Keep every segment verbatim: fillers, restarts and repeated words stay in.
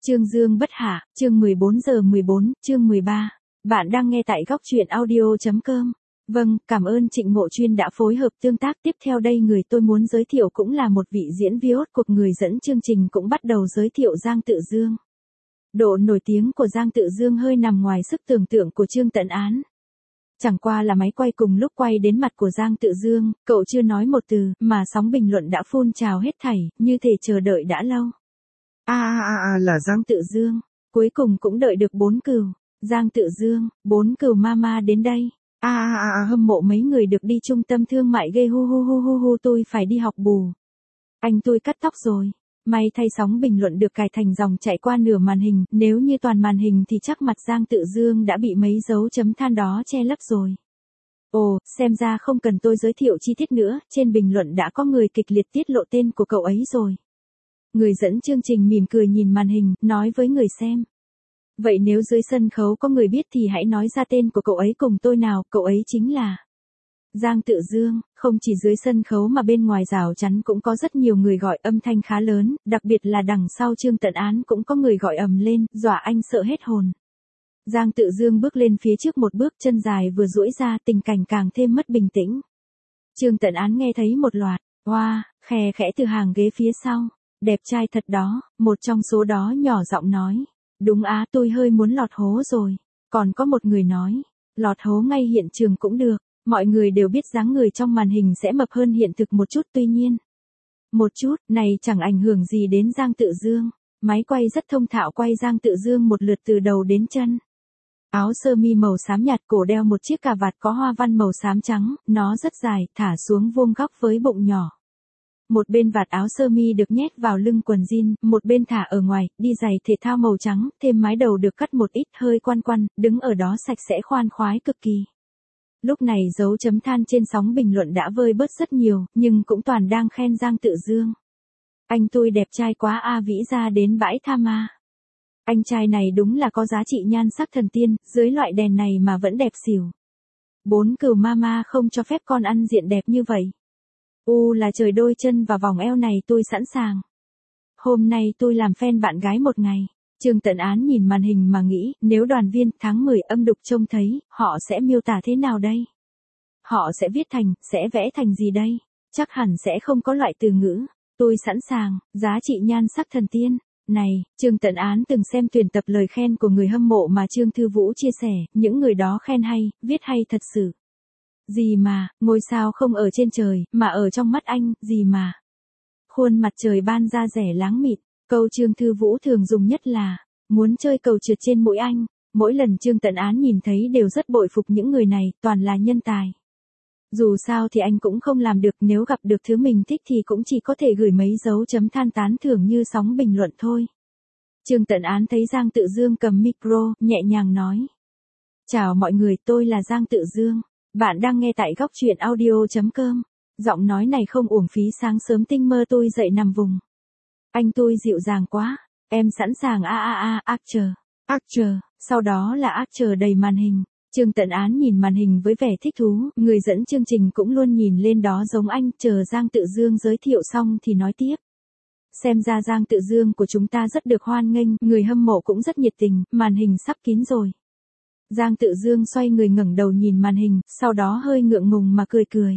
Chương Dương bất hạ, chương mười bốn giờ mười bốn, chương mười ba. Bạn đang nghe tại góc truyện audio chấm com. Vâng, cảm ơn Trịnh Ngộ Chuyên đã phối hợp tương tác. Tiếp theo đây người tôi muốn giới thiệu cũng là một vị diễn viên cuộc người dẫn chương trình cũng bắt đầu giới thiệu Giang Tự Dương. Độ nổi tiếng của Giang Tự Dương hơi nằm ngoài sức tưởng tượng của Trương Tấn Án. Chẳng qua là máy quay cùng lúc quay đến mặt của Giang Tự Dương, cậu chưa nói một từ, mà sóng bình luận đã phun trào hết thảy, như thể chờ đợi đã lâu. À à à à là Giang Tự Dương, cuối cùng cũng đợi được bốn cừu. Giang Tự Dương, bốn cừu mama đến đây. À à à à hâm mộ mấy người được đi trung tâm thương mại ghê hu hu hu hu hu tôi phải đi học bù. Anh tôi cắt tóc rồi. May thay sóng bình luận được cài thành dòng chạy qua nửa màn hình, nếu như toàn màn hình thì chắc mặt Giang Tự Dương đã bị mấy dấu chấm than đó che lấp rồi. Ồ, xem ra không cần tôi giới thiệu chi tiết nữa, trên bình luận đã có người kịch liệt tiết lộ tên của cậu ấy rồi. Người dẫn chương trình mỉm cười nhìn màn hình, nói với người xem. Vậy nếu dưới sân khấu có người biết thì hãy nói ra tên của cậu ấy cùng tôi nào, cậu ấy chính là Giang Tự Dương. Không chỉ dưới sân khấu mà bên ngoài rào chắn cũng có rất nhiều người gọi, âm thanh khá lớn, đặc biệt là đằng sau Trương Tấn Án cũng có người gọi ầm lên, dọa anh sợ hết hồn. Giang Tự Dương bước lên phía trước một bước, chân dài vừa duỗi ra, tình cảnh càng thêm mất bình tĩnh. Trương Tấn Án nghe thấy một loạt oa, wow, khè khẽ từ hàng ghế phía sau. Đẹp trai thật đó, một trong số đó nhỏ giọng nói. Đúng á, tôi hơi muốn lọt hố rồi. Còn có một người nói, lọt hố ngay hiện trường cũng được. Mọi người đều biết dáng người trong màn hình sẽ mập hơn hiện thực một chút, tuy nhiên. Một chút, này chẳng ảnh hưởng gì đến Giang Tự Dương. Máy quay rất thông thạo quay Giang Tự Dương một lượt từ đầu đến chân. Áo sơ mi màu xám nhạt, cổ đeo một chiếc cà vạt có hoa văn màu xám trắng, nó rất dài, thả xuống vuông góc với bụng nhỏ. Một bên vạt áo sơ mi được nhét vào lưng quần jean, một bên thả ở ngoài, đi giày thể thao màu trắng, thêm mái đầu được cắt một ít hơi quăn quăn, đứng ở đó sạch sẽ khoan khoái cực kỳ. Lúc này dấu chấm than trên sóng bình luận đã vơi bớt rất nhiều, nhưng cũng toàn đang khen Giang Tự Dương. Anh tôi đẹp trai quá a, vĩ ra đến bãi tha ma. Anh trai này đúng là có giá trị nhan sắc thần tiên, dưới loại đèn này mà vẫn đẹp xỉu. Bốn cừu mama không cho phép con ăn diện đẹp như vậy. U là trời, đôi chân và vòng eo này tôi sẵn sàng. Hôm nay tôi làm fan bạn gái một ngày. Trương Tấn Án nhìn màn hình mà nghĩ, nếu đoàn viên tháng mười âm đục trông thấy, họ sẽ miêu tả thế nào đây? Họ sẽ viết thành, sẽ vẽ thành gì đây? Chắc hẳn sẽ không có loại từ ngữ. Tôi sẵn sàng, giá trị nhan sắc thần tiên. Này, Trương Tấn Án từng xem tuyển tập lời khen của người hâm mộ mà Trương Thư Vũ chia sẻ, những người đó khen hay, viết hay thật sự. Gì mà, ngôi sao không ở trên trời, mà ở trong mắt anh, gì mà. Khuôn mặt trời ban ra rẻ láng mịn, câu Trương Thư Vũ thường dùng nhất là, muốn chơi cầu trượt trên mũi anh. Mỗi lần Trương Tấn Án nhìn thấy đều rất bội phục những người này, toàn là nhân tài. Dù sao thì anh cũng không làm được, nếu gặp được thứ mình thích thì cũng chỉ có thể gửi mấy dấu chấm than tán thưởng như sóng bình luận thôi. Trương Tấn Án thấy Giang Tự Dương cầm micro, nhẹ nhàng nói. Chào mọi người, tôi là Giang Tự Dương. Bạn đang nghe tại góc truyện audio chấm com. Giọng nói này không uổng phí sáng sớm tinh mơ tôi dậy nằm vùng. Anh tôi dịu dàng quá. Em sẵn sàng a a a, actor, actor, sau đó là actor đầy màn hình. Trương Tấn Án nhìn màn hình với vẻ thích thú, người dẫn chương trình cũng luôn nhìn lên đó giống anh, chờ Giang Tự Dương giới thiệu xong thì nói tiếp. Xem ra Giang Tự Dương của chúng ta rất được hoan nghênh, người hâm mộ cũng rất nhiệt tình, màn hình sắp kín rồi. Giang Tự Dương xoay người ngẩng đầu nhìn màn hình, sau đó hơi ngượng ngùng mà cười cười.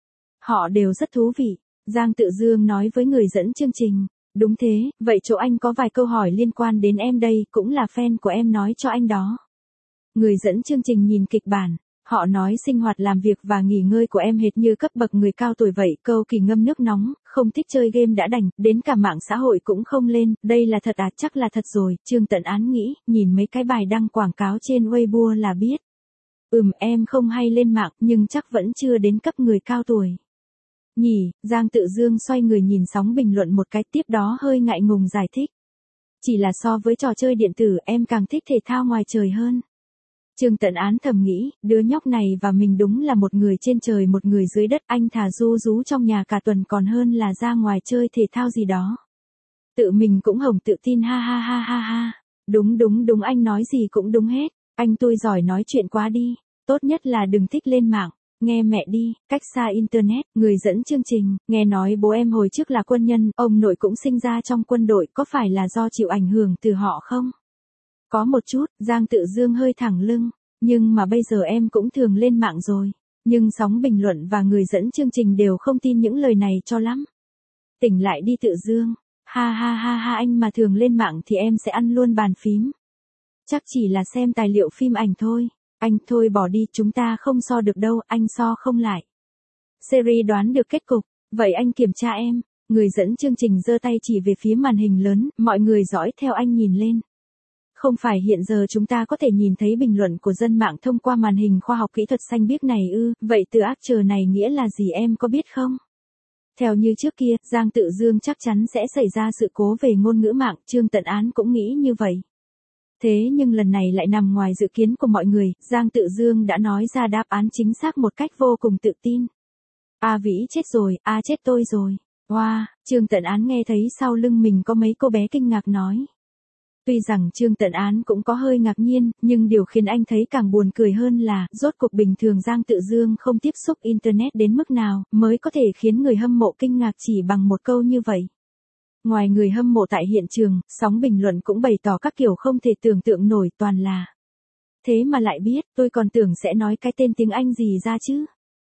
Họ đều rất thú vị, Giang Tự Dương nói với người dẫn chương trình. Đúng thế, vậy chỗ anh có vài câu hỏi liên quan đến em đây, cũng là fan của em nói cho anh đó. Người dẫn chương trình nhìn kịch bản, họ nói sinh hoạt làm việc và nghỉ ngơi của em hệt như cấp bậc người cao tuổi vậy, câu kỳ ngâm nước nóng, không thích chơi game đã đành, đến cả mạng xã hội cũng không lên, đây là thật à, chắc là thật rồi, Trương Tấn Án nghĩ, nhìn mấy cái bài đăng quảng cáo trên Weibo là biết. Ừm, em không hay lên mạng, nhưng chắc vẫn chưa đến cấp người cao tuổi. Nhỉ, Giang Tự Dương xoay người nhìn sóng bình luận một cái, tiếp đó hơi ngại ngùng giải thích. Chỉ là so với trò chơi điện tử em càng thích thể thao ngoài trời hơn. Trương Tấn Án thầm nghĩ, đứa nhóc này và mình đúng là một người trên trời một người dưới đất, anh thà ru rú trong nhà cả tuần còn hơn là ra ngoài chơi thể thao gì đó. Tự mình cũng hồng tự tin ha ha ha ha ha. Đúng đúng đúng, anh nói gì cũng đúng hết, anh tôi giỏi nói chuyện quá đi, tốt nhất là đừng thích lên mạng. Nghe mẹ đi, cách xa internet, người dẫn chương trình, nghe nói bố em hồi trước là quân nhân, ông nội cũng sinh ra trong quân đội, có phải là do chịu ảnh hưởng từ họ không? Có một chút, Giang Tự Dương hơi thẳng lưng, nhưng mà bây giờ em cũng thường lên mạng rồi. Nhưng sóng bình luận và người dẫn chương trình đều không tin những lời này cho lắm. Tỉnh lại đi Tự Dương, ha ha ha ha, anh mà thường lên mạng thì em sẽ ăn luôn bàn phím. Chắc chỉ là xem tài liệu phim ảnh thôi. Anh thôi bỏ đi, chúng ta không so được đâu, anh so không lại. Siri đoán được kết cục, vậy anh kiểm tra em. Người dẫn chương trình giơ tay chỉ về phía màn hình lớn, mọi người dõi theo anh nhìn lên. Không phải hiện giờ chúng ta có thể nhìn thấy bình luận của dân mạng thông qua màn hình khoa học kỹ thuật xanh biếc này ư, vậy từ Archer này nghĩa là gì em có biết không? Theo như trước kia, Giang Tự Dương chắc chắn sẽ xảy ra sự cố về ngôn ngữ mạng, Trương Tận Án cũng nghĩ như vậy. Thế nhưng lần này lại nằm ngoài dự kiến của mọi người, Giang Tự Dương đã nói ra đáp án chính xác một cách vô cùng tự tin. A Vĩ chết rồi, a chết tôi rồi. Wow, Trương Tận Án nghe thấy sau lưng mình có mấy cô bé kinh ngạc nói. Tuy rằng Trương Tận Án cũng có hơi ngạc nhiên, nhưng điều khiến anh thấy càng buồn cười hơn là, rốt cuộc bình thường Giang Tự Dương không tiếp xúc Internet đến mức nào, mới có thể khiến người hâm mộ kinh ngạc chỉ bằng một câu như vậy. Ngoài người hâm mộ tại hiện trường, sóng bình luận cũng bày tỏ các kiểu không thể tưởng tượng nổi, toàn là. Thế mà lại biết, tôi còn tưởng sẽ nói cái tên tiếng Anh gì ra chứ.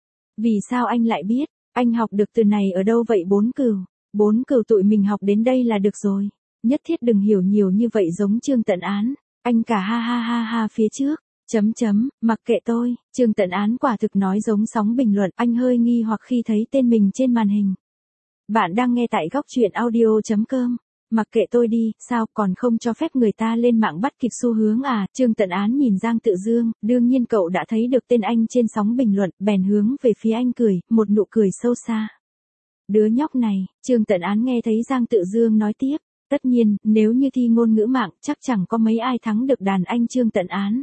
Vì sao anh lại biết, anh học được từ này ở đâu vậy bốn cừu, bốn cừu tụi mình học đến đây là được rồi. Nhất thiết đừng hiểu nhiều như vậy giống Trương Tận Án, anh cả ha ha ha ha phía trước, chấm chấm, mặc kệ tôi, Trương Tận Án quả thực nói giống sóng bình luận, anh hơi nghi hoặc khi thấy tên mình trên màn hình. Bạn đang nghe tại góc truyện audio.com, mặc kệ tôi đi, sao còn không cho phép người ta lên mạng bắt kịp xu hướng à, Trương Tận Án nhìn Giang Tự Dương, đương nhiên cậu đã thấy được tên anh trên sóng bình luận, bèn hướng về phía anh cười, một nụ cười sâu xa. Đứa nhóc này, Trương Tận Án nghe thấy Giang Tự Dương nói tiếp. Tất nhiên, nếu như thi ngôn ngữ mạng, chắc chẳng có mấy ai thắng được đàn anh Trương Tận Án.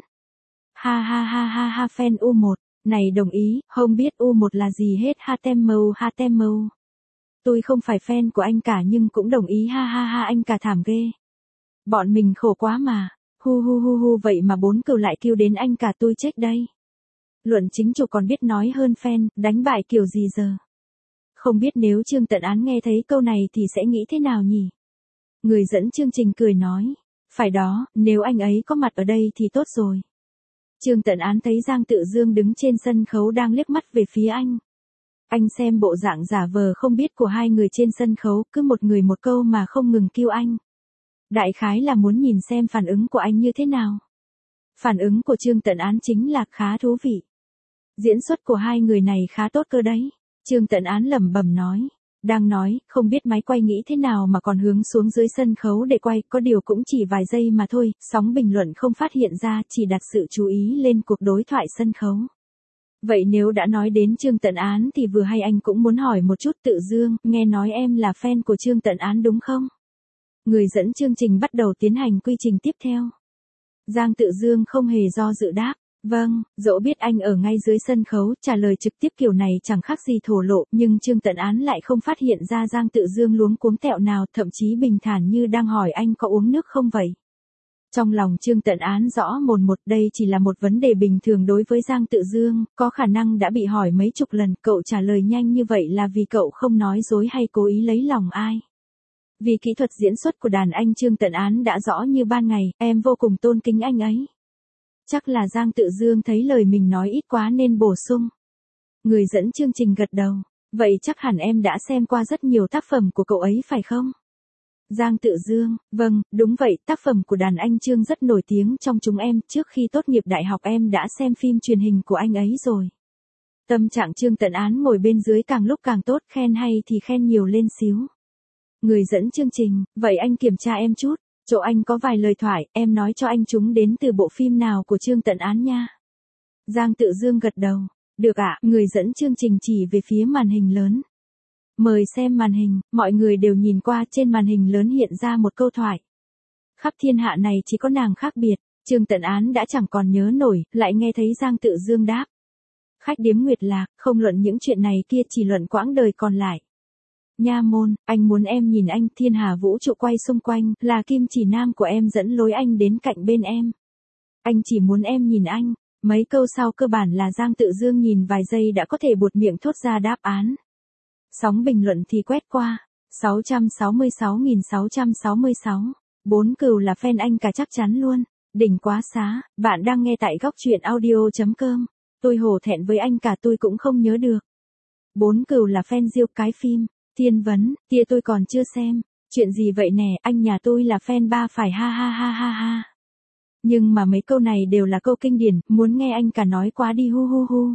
Ha ha ha ha ha, fan u một, này đồng ý, không biết u một là gì hết, ha tem mâu ha tem mâu. Tôi không phải fan của anh cả nhưng cũng đồng ý, ha ha ha, anh cả thảm ghê. Bọn mình khổ quá mà, hu hu hu hu, vậy mà bốn cừu lại kêu đến anh cả, tôi chết đây. Luận chính chủ còn biết nói hơn fan, đánh bại kiểu gì giờ. Không biết nếu Trương Tận Án nghe thấy câu này thì sẽ nghĩ thế nào nhỉ? Người dẫn chương trình cười nói, phải đó, nếu anh ấy có mặt ở đây thì tốt rồi. Trương Tận Án thấy Giang Tự Dương đứng trên sân khấu đang liếc mắt về phía anh. Anh xem bộ dạng giả vờ không biết của hai người trên sân khấu, cứ một người một câu mà không ngừng kêu anh. Đại khái là muốn nhìn xem phản ứng của anh như thế nào. Phản ứng của Trương Tận Án chính là khá thú vị. Diễn xuất của hai người này khá tốt cơ đấy. Trương Tận Án lẩm bẩm nói. Đang nói, không biết máy quay nghĩ thế nào mà còn hướng xuống dưới sân khấu để quay, có điều cũng chỉ vài giây mà thôi, sóng bình luận không phát hiện ra, chỉ đặt sự chú ý lên cuộc đối thoại sân khấu. Vậy nếu đã nói đến Trương Tận Án thì vừa hay anh cũng muốn hỏi một chút. Tự Dương, nghe nói em là fan của Trương Tận Án đúng không? Người dẫn chương trình bắt đầu tiến hành quy trình tiếp theo. Giang Tự Dương không hề do dự đáp. Vâng, dẫu biết anh ở ngay dưới sân khấu, trả lời trực tiếp kiểu này chẳng khác gì thổ lộ, nhưng Trương Tận Án lại không phát hiện ra Giang Tự Dương luống cuống tẹo nào, thậm chí bình thản như đang hỏi anh có uống nước không vậy. Trong lòng Trương Tận Án rõ mồn một, đây chỉ là một vấn đề bình thường đối với Giang Tự Dương, có khả năng đã bị hỏi mấy chục lần, cậu trả lời nhanh như vậy là vì cậu không nói dối hay cố ý lấy lòng ai. Vì kỹ thuật diễn xuất của đàn anh Trương Tận Án đã rõ như ban ngày, em vô cùng tôn kính anh ấy. Chắc là Giang Tự Dương thấy lời mình nói ít quá nên bổ sung. Người dẫn chương trình gật đầu. Vậy chắc hẳn em đã xem qua rất nhiều tác phẩm của cậu ấy phải không? Giang Tự Dương, vâng, đúng vậy, tác phẩm của đàn anh Trương rất nổi tiếng trong chúng em, trước khi tốt nghiệp đại học em đã xem phim truyền hình của anh ấy rồi. Tâm trạng Trương Tận Án ngồi bên dưới càng lúc càng tốt, khen hay thì khen nhiều lên xíu. Người dẫn chương trình, vậy anh kiểm tra em chút. Chỗ anh có vài lời thoại, em nói cho anh chúng đến từ bộ phim nào của Trương Tận Án nha. Giang Tự Dương gật đầu. Được ạ, người dẫn chương trình chỉ về phía màn hình lớn. Mời xem màn hình, mọi người đều nhìn qua, trên màn hình lớn hiện ra một câu thoại. Khắp thiên hạ này chỉ có nàng khác biệt, Trương Tận Án đã chẳng còn nhớ nổi, lại nghe thấy Giang Tự Dương đáp. Khách điếm Nguyệt Lạc, không luận những chuyện này kia, chỉ luận quãng đời còn lại. Nha môn, anh muốn em nhìn anh, thiên hà vũ trụ quay xung quanh, là kim chỉ nam của em dẫn lối anh đến cạnh bên em. Anh chỉ muốn em nhìn anh, Mấy câu sau cơ bản là Giang Tự Dương nhìn vài giây đã có thể buột miệng thốt ra đáp án. Sóng bình luận thì quét qua. sáu trăm sáu mươi sáu nghìn sáu trăm sáu mươi sáu. Bốn cừu là fan anh cả chắc chắn luôn. Đỉnh quá xá, bạn đang nghe tại góc truyện audio.com. Tôi hổ thẹn với anh cả tôi cũng không nhớ được. Bốn cừu là fan Diêu cái phim. Thiên vấn, tia tôi còn chưa xem. Chuyện gì vậy nè, anh nhà tôi là fan ba phải ha ha ha ha ha. Nhưng mà mấy câu này đều là câu kinh điển, muốn nghe anh cả nói quá đi hu hu hu.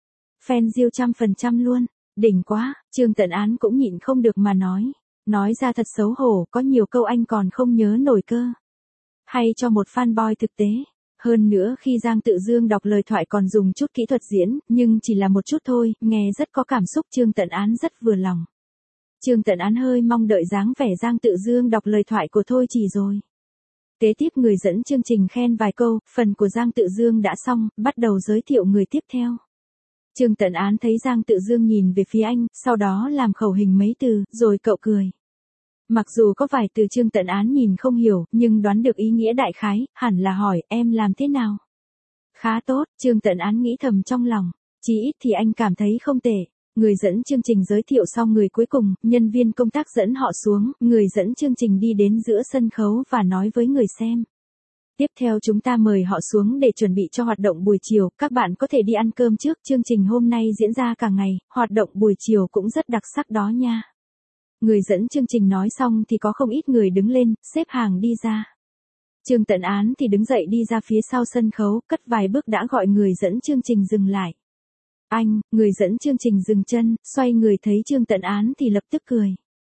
Fan Diêu trăm phần trăm luôn, đỉnh quá, Trương Tận Án cũng nhịn không được mà nói. Nói ra thật xấu hổ, có nhiều câu anh còn không nhớ nổi cơ. Hay cho một fanboy thực tế. Hơn nữa khi Giang Tự Dương đọc lời thoại còn dùng chút kỹ thuật diễn, nhưng chỉ là một chút thôi, nghe rất có cảm xúc. Trương Tận Án rất vừa lòng. Trương Tận Án hơi mong đợi dáng vẻ Giang Tự Dương đọc lời thoại của Thôi Chỉ rồi. Kế tiếp người dẫn chương trình khen vài câu, phần của Giang Tự Dương đã xong, bắt đầu giới thiệu người tiếp theo. Trương Tận Án thấy Giang Tự Dương nhìn về phía anh, sau đó làm khẩu hình mấy từ, rồi cậu cười. Mặc dù có vài từ Trương Tận Án nhìn không hiểu, nhưng đoán được ý nghĩa đại khái, hẳn là hỏi em làm thế nào. Khá tốt, Trương Tận Án nghĩ thầm trong lòng, chí ít thì anh cảm thấy không tệ. Người dẫn chương trình giới thiệu xong người cuối cùng, nhân viên công tác dẫn họ xuống, người dẫn chương trình đi đến giữa sân khấu và nói với người xem. Tiếp theo chúng ta mời họ xuống để chuẩn bị cho hoạt động buổi chiều, các bạn có thể đi ăn cơm trước, chương trình hôm nay diễn ra cả ngày, hoạt động buổi chiều cũng rất đặc sắc đó nha. Người dẫn chương trình nói xong thì có không ít người đứng lên, xếp hàng đi ra. Trương Tận Án thì đứng dậy đi ra phía sau sân khấu, cất vài bước đã gọi người dẫn chương trình dừng lại. Anh, người dẫn chương trình dừng chân, xoay người thấy Trương Tận Án thì lập tức cười.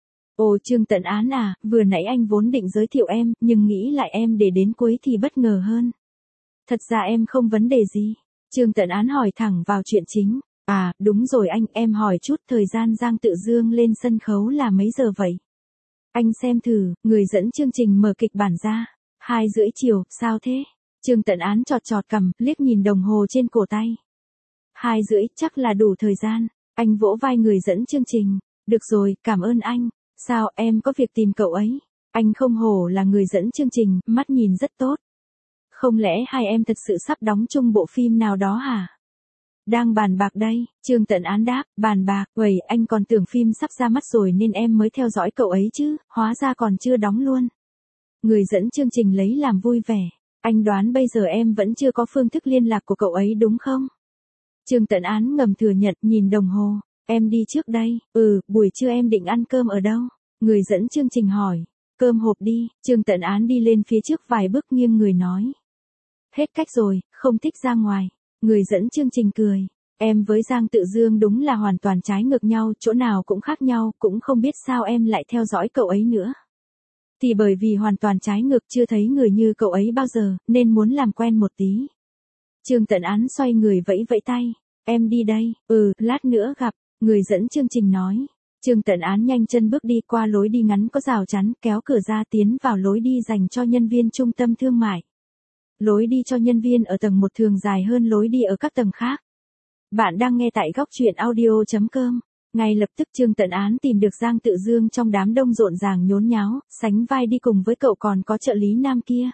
Ồ Trương Tận Án à, vừa nãy anh vốn định giới thiệu em, nhưng nghĩ lại em để đến cuối thì bất ngờ hơn. Thật ra em không vấn đề gì. Trương Tận Án hỏi thẳng vào chuyện chính. À, đúng rồi anh, em hỏi chút thời gian Giang Tự Dương lên sân khấu là mấy giờ vậy? Anh xem thử, người dẫn chương trình mở kịch bản ra. Hai rưỡi chiều, sao thế? Trương Tận Án chọt chọt cằm, liếc nhìn đồng hồ trên cổ tay. Hai rưỡi, chắc là đủ thời gian. Anh vỗ vai người dẫn chương trình. Được rồi, cảm ơn anh. Sao, em có việc tìm cậu ấy? Anh không hổ là người dẫn chương trình, mắt nhìn rất tốt. Không lẽ hai em thật sự sắp đóng chung bộ phim nào đó hả? Đang bàn bạc đây, Trương Tận Án đáp, bàn bạc, uầy, anh còn tưởng phim sắp ra mắt rồi nên em mới theo dõi cậu ấy chứ, hóa ra còn chưa đóng luôn. Người dẫn chương trình lấy làm vui vẻ, anh đoán bây giờ em vẫn chưa có phương thức liên lạc của cậu ấy đúng không? Trương Tận Án ngầm thừa nhận, nhìn đồng hồ, em đi trước đây, ừ, buổi trưa em định ăn cơm ở đâu? Người dẫn chương trình hỏi, cơm hộp đi, Trương Tận Án đi lên phía trước vài bước nghiêng người nói. Hết cách rồi, không thích ra ngoài. Người dẫn chương trình cười, em với Giang Tự Dương đúng là hoàn toàn trái ngược nhau, chỗ nào cũng khác nhau, cũng không biết sao em lại theo dõi cậu ấy nữa. Thì bởi vì hoàn toàn trái ngược, chưa thấy người như cậu ấy bao giờ, nên muốn làm quen một tí. Trương Tận Án xoay người vẫy vẫy tay, em đi đây, ừ, lát nữa gặp, người dẫn chương trình nói. Trương Tận Án nhanh chân bước đi qua lối đi ngắn có rào chắn, kéo cửa ra tiến vào lối đi dành cho nhân viên trung tâm thương mại. Lối đi cho nhân viên ở tầng một thường dài hơn lối đi ở các tầng khác. Bạn đang nghe tại góc truyện audio.com. Ngay lập tức Trương Tận Án tìm được Giang Tự Dương trong đám đông rộn ràng nhốn nháo, sánh vai đi cùng với cậu còn có trợ lý nam kia.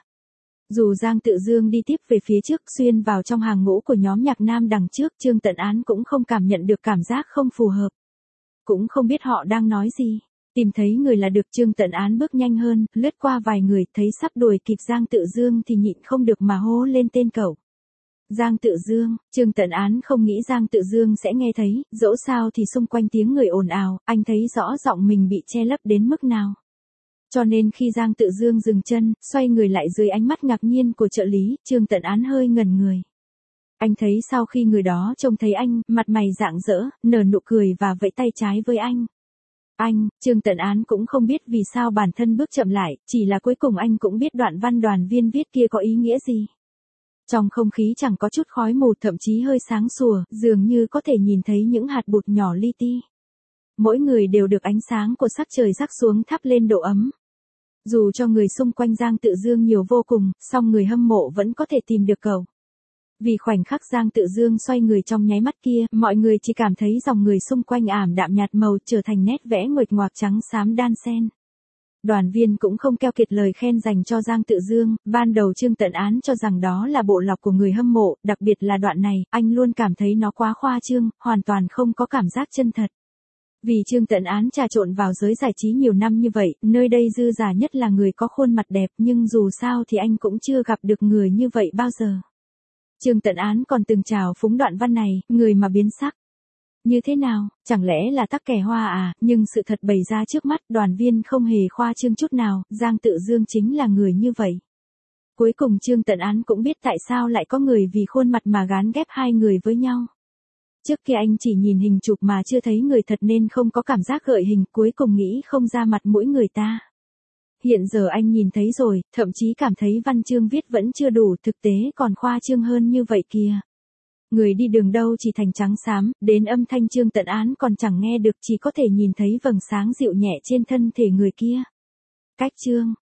Dù Giang Tự Dương đi tiếp về phía trước xuyên vào trong hàng ngũ của nhóm nhạc nam đằng trước, Trương Tận Án cũng không cảm nhận được cảm giác không phù hợp. Cũng không biết họ đang nói gì. Tìm thấy người là được, Trương Tận Án bước nhanh hơn, lướt qua vài người, thấy sắp đuổi kịp Giang Tự Dương thì nhịn không được mà hô lên tên cậu. Giang Tự Dương, Trương Tận Án không nghĩ Giang Tự Dương sẽ nghe thấy, dẫu sao thì xung quanh tiếng người ồn ào, anh thấy rõ giọng mình bị che lấp đến mức nào. Cho nên khi Giang Tự Dương dừng chân, xoay người lại dưới ánh mắt ngạc nhiên của trợ lý, Trương Tận Án hơi ngẩn người. Anh thấy sau khi người đó trông thấy anh, mặt mày rạng rỡ, nở nụ cười và vẫy tay trái với anh. Anh, Trương Tận Án cũng không biết vì sao bản thân bước chậm lại, chỉ là cuối cùng anh cũng biết đoạn văn đoàn viên viết kia có ý nghĩa gì. Trong không khí chẳng có chút khói mù, thậm chí hơi sáng sủa, dường như có thể nhìn thấy những hạt bụt nhỏ li ti. Mỗi người đều được ánh sáng của sắc trời rắc xuống thắp lên độ ấm. Dù cho người xung quanh Giang Tự Dương nhiều vô cùng, song người hâm mộ vẫn có thể tìm được cậu. Vì khoảnh khắc Giang Tự Dương xoay người trong nháy mắt kia, mọi người chỉ cảm thấy dòng người xung quanh ảm đạm nhạt màu trở thành nét vẽ nguệch ngoạc trắng xám đan xen. Đoàn Viên cũng không keo kiệt lời khen dành cho Giang Tự Dương, ban đầu Trương Tận Án cho rằng đó là bộ lọc của người hâm mộ, đặc biệt là đoạn này, anh luôn cảm thấy nó quá khoa trương, hoàn toàn không có cảm giác chân thật. Vì Trương Tận Án trà trộn vào giới giải trí nhiều năm như vậy, nơi đây dư giả nhất là người có khuôn mặt đẹp, nhưng dù sao thì anh cũng chưa gặp được người như vậy bao giờ. Trương Tận Án còn từng trào phúng đoạn văn này, người mà biến sắc. Như thế nào, chẳng lẽ là tắc kè hoa à, nhưng sự thật bày ra trước mắt, Đoàn Viên không hề khoa trương chút nào, Giang Tự Dương chính là người như vậy. Cuối cùng Trương Tận Án cũng biết tại sao lại có người vì khuôn mặt mà gán ghép hai người với nhau. Trước kia anh chỉ nhìn hình chụp mà chưa thấy người thật nên không có cảm giác gợi hình, cuối cùng nghĩ không ra mặt mũi người ta. Hiện giờ anh nhìn thấy rồi, thậm chí cảm thấy văn chương viết vẫn chưa đủ, thực tế còn khoa trương hơn như vậy kìa. Người đi đường đâu chỉ thành trắng xám, đến âm thanh Trương Tận Án còn chẳng nghe được, chỉ có thể nhìn thấy vầng sáng dịu nhẹ trên thân thể người kia. Cách chương